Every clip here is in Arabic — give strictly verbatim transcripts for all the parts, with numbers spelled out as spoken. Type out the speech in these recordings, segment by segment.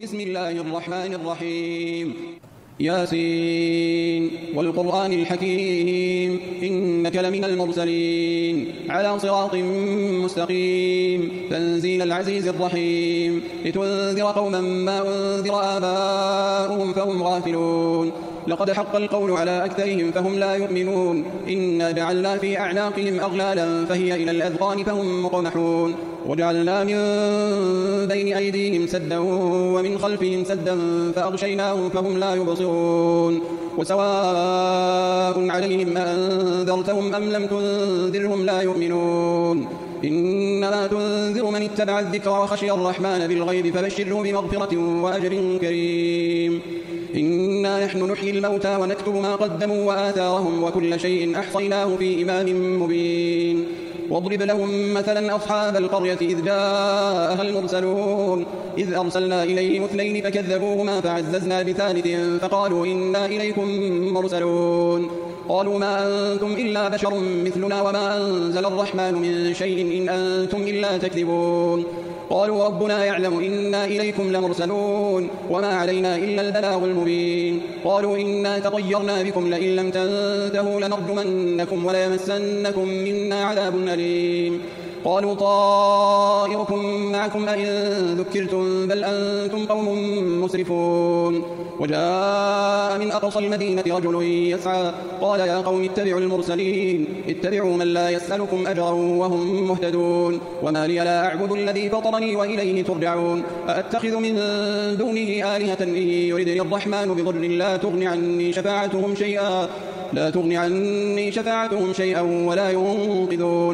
بسم الله الرحمن الرحيم ياسين والقرآن الحكيم إنك لمن المرسلين على صراط مستقيم تنزيل العزيز الرحيم لتنذر قوما ما أنذر آباؤهم فهم غافلون لقد حق القول على أكثرهم فهم لا يؤمنون إنا جعلنا في أعناقهم أغلالا فهي إلى الأذقان فهم مقمحون وجعلنا من بين أيديهم سدا ومن خلفهم سدا فأغشيناهم فهم لا يبصرون وسواء عليهم أنذرتهم أم لم تنذرهم لا يؤمنون إنما تنذر من اتبع الذكر وخشي الرحمن بالغيب فبشره بمغفرة وأجر كريم إنا نحن نحيي الموتى ونكتب ما قدموا وآثارهم وكل شيء أحصيناه في إمام مبين واضرب لهم مثلا أصحاب القرية إذ جاءها المرسلون إذ أرسلنا إليهم اثنين فكذبوهما فعززنا بثالث فقالوا إنا إليكم مرسلون قالوا ما أنتم إلا بشر مثلنا وما أنزل الرحمن من شيء إن أنتم إلا تكذبون قالوا ربنا يعلم إنا إليكم لمرسلون وما علينا إلا البلاغ المبين قالوا إنا تطيرنا بكم لئن لم تنتهوا لنرجمنكم وليمسنكم منا عذاب أليم قالوا طائركم معكم أئن ذكرتم بل أنتم قوم مسرفون وجاء من أقصى المدينة رجل يسعى قال يا قوم اتبعوا المرسلين اتبعوا من لا يسألكم أجرا وهم مهتدون وما لي لا أعبد الذي فطرني وإليه ترجعون أأتخذ من دونه آلهة إن يردني الرحمن بضر لا تغني عني شفاعتهم شيئا لا تغني عني شفاعتهم شيئا ولا ينقذون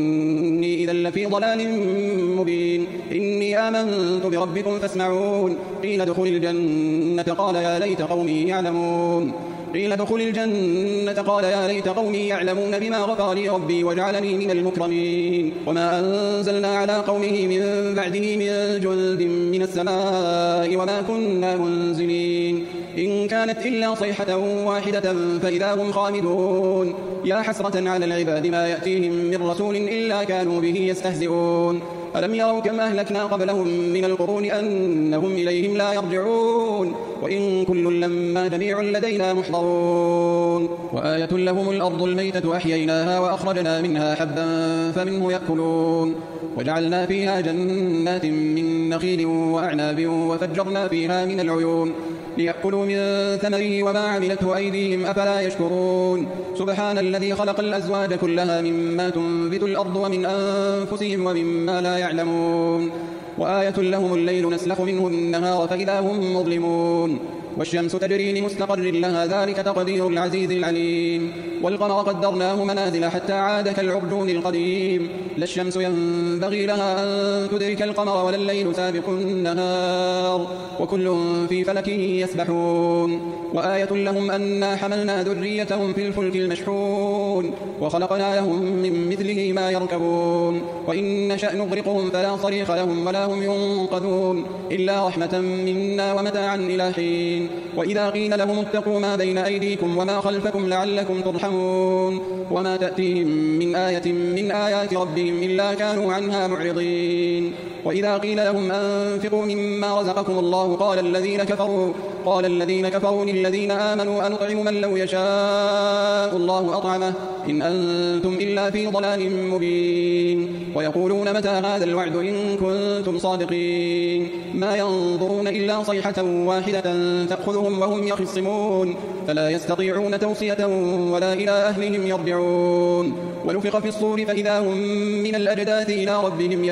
إني إذا لفي ضلال مبين إني آمنت بربكم فاسمعون قيل ادخل الجنة قال يا ليت قومي يعلمون قيل ادخل الجنة قال يا ليت قومي يعلمون بما غفر لي ربي وجعلني من المكرمين وما أنزلنا على قومه من بعده من جند من السماء وما كنا منزلين إن كانت إلا صيحة واحدة فإذا هم خامدون يا حسرة على العباد ما يأتيهم من رسول إلا كانوا به يستهزئون ألم يروا كم أهلكنا قبلهم من القرون أنهم إليهم لا يرجعون وإن كل لما جميع لدينا محضرون وآية لهم الأرض الميتة أحييناها وأخرجنا منها حبا فمنه يأكلون وجعلنا فيها جنات من نخيل وأعناب وفجرنا فيها من العيون ليأكلوا من ثمره وما عملته أيديهم أفلا يشكرون سبحان الذي خلق الأزواج كلها مما تنبت الأرض ومن أنفسهم ومما لا يعلمون وآية لهم الليل نسلخ منه النهار فإذا هم مظلمون والشمس تجري لمستقر لها ذلك تقدير العزيز العليم والقمر قدرناه منازل حتى عاد كالعرجون القديم لا الشمس ينبغي لها أن تدرك القمر ولا الليل سابق النهار وكل في فلك يسبحون وآية لهم أنا حملنا ذريتهم في الفلك المشحون وخلقنا لهم من مثله ما يركبون وإن نشأ نغرقهم فلا صريخ لهم ولا هم ينقذون إلا رحمة منا ومتاعا إلى حين وإذا قيل لهم اتقوا ما بين أيديكم وما خلفكم لعلكم ترحمون وما تأتيهم من آية من آيات ربهم إلا كانوا عنها معرضين وإذا قيل لهم أنفقوا مما رزقكم الله قال الذين كفروا قال الذين كفروا للذين آمنوا أنطعم من لو يشاء الله أطعمه إن أنتم إلا في ضلال مبين ويقولون متى هذا الوعد إن كنتم صادقين ما ينظرون إلا صيحة واحدة تأخذهم وهم يخصمون فلا يستطيعون توصية ولا إلى أهلهم يرجعون ونفخ في الصور فإذا هم من الأجداث إلى ربهم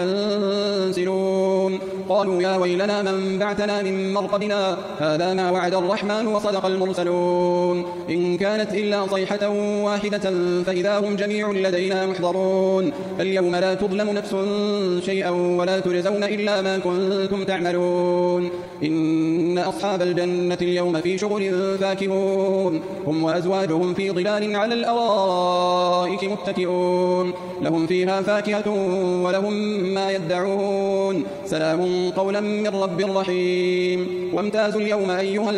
ينسلون قالوا يا ويلنا من بعثنا من مرقدنا هذا ما وعد الرحمن وصدق المرسلون إن كانت إلا صيحة واحدة فإذا هم جميع لدينا محضرون اليوم لا تظلم نفس شيئا ولا تجزون إلا ما كنتم تعملون إن أصحاب الجنة اليوم في شغل فاكهون هم وأزواجهم في ظلال على الأرائك متكئون لهم فيها فاكهة ولهم ما يدعون سلام قولا من رب رحيم وامتازوا اليوم أيها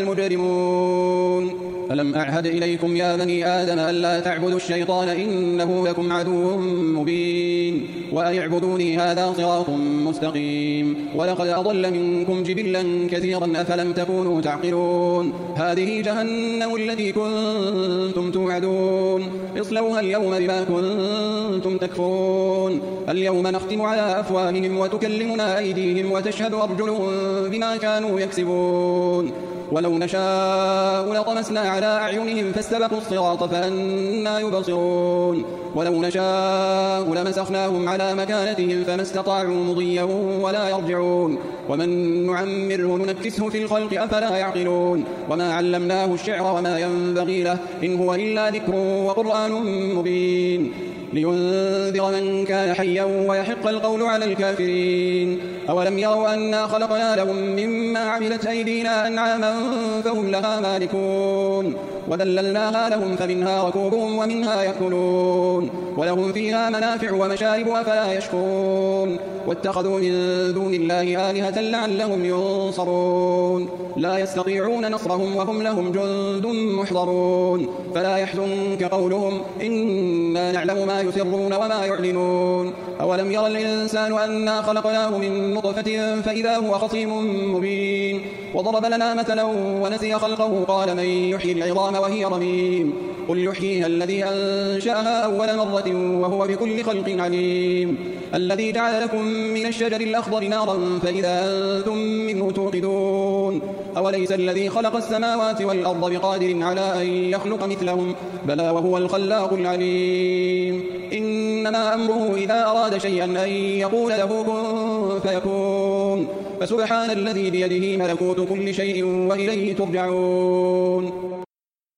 المجرمون ألم أعهد إليكم يا بني آدم ألا تعبدوا الشيطان إنه لكم عدو مبين وأن اعبدوني هذا صراط مستقيم ولقد أضل منكم جبلا كثيرا أفلم تكونوا تعقلون هذه جهنم التي كنتم توعدون اصلوها اليوم بما كنتم تكفرون اليوم نختم على أفواههم وتكلمنا أيديهم وتشهد أرجلهم بما كانوا يكسبون ولو نشاء لطمسنا على أعينهم فاستبقوا الصراط فأنى يبصرون ولو نشاء لمسخناهم على مكانتهم فما استطاعوا مضيا ولا يرجعون ومن نعمره ننكسه في الخلق أفلا يعقلون وما علمناه الشعر وما ينبغي له إن هو إلا ذكر وقرآن مبين لينذر من كان حيا ويحق القول على الكافرين أولم يروا أنا خلقنا لهم مما عملت أيدينا أنعاما فهم لها مالكون وذللناها لهم فمنها ركوبهم ومنها يأكلون ولهم فيها منافع ومشارب أفلا يشكرون واتخذوا من دون الله آلهة لعلهم ينصرون لا يستطيعون نصرهم وهم لهم جند محضرون فلا يحزنك قولهم إنا نعلم ما يسرون وما يعلنون أولم يرى الإنسان أنا خلقناه من نطفة فإذا هو خصيم مبين وضرب لنا مثلا ونسي خلقه قال من يحيي العظام وهي رميم قل يحييها الذي أنشأها أول مرة وهو بكل خلق عليم الذي جعل لكم من الشجر الأخضر نارا فإذا أنتم منه توقدون أوليس الذي خلق السماوات والأرض بقادر على أن يخلق مثلهم بلى وهو الخلاق العليم إنما أمره إذا أراد شيئا أن يقول له كن فيكون فسبحان الذي بيده ملكوت كل شيء وإليه ترجعون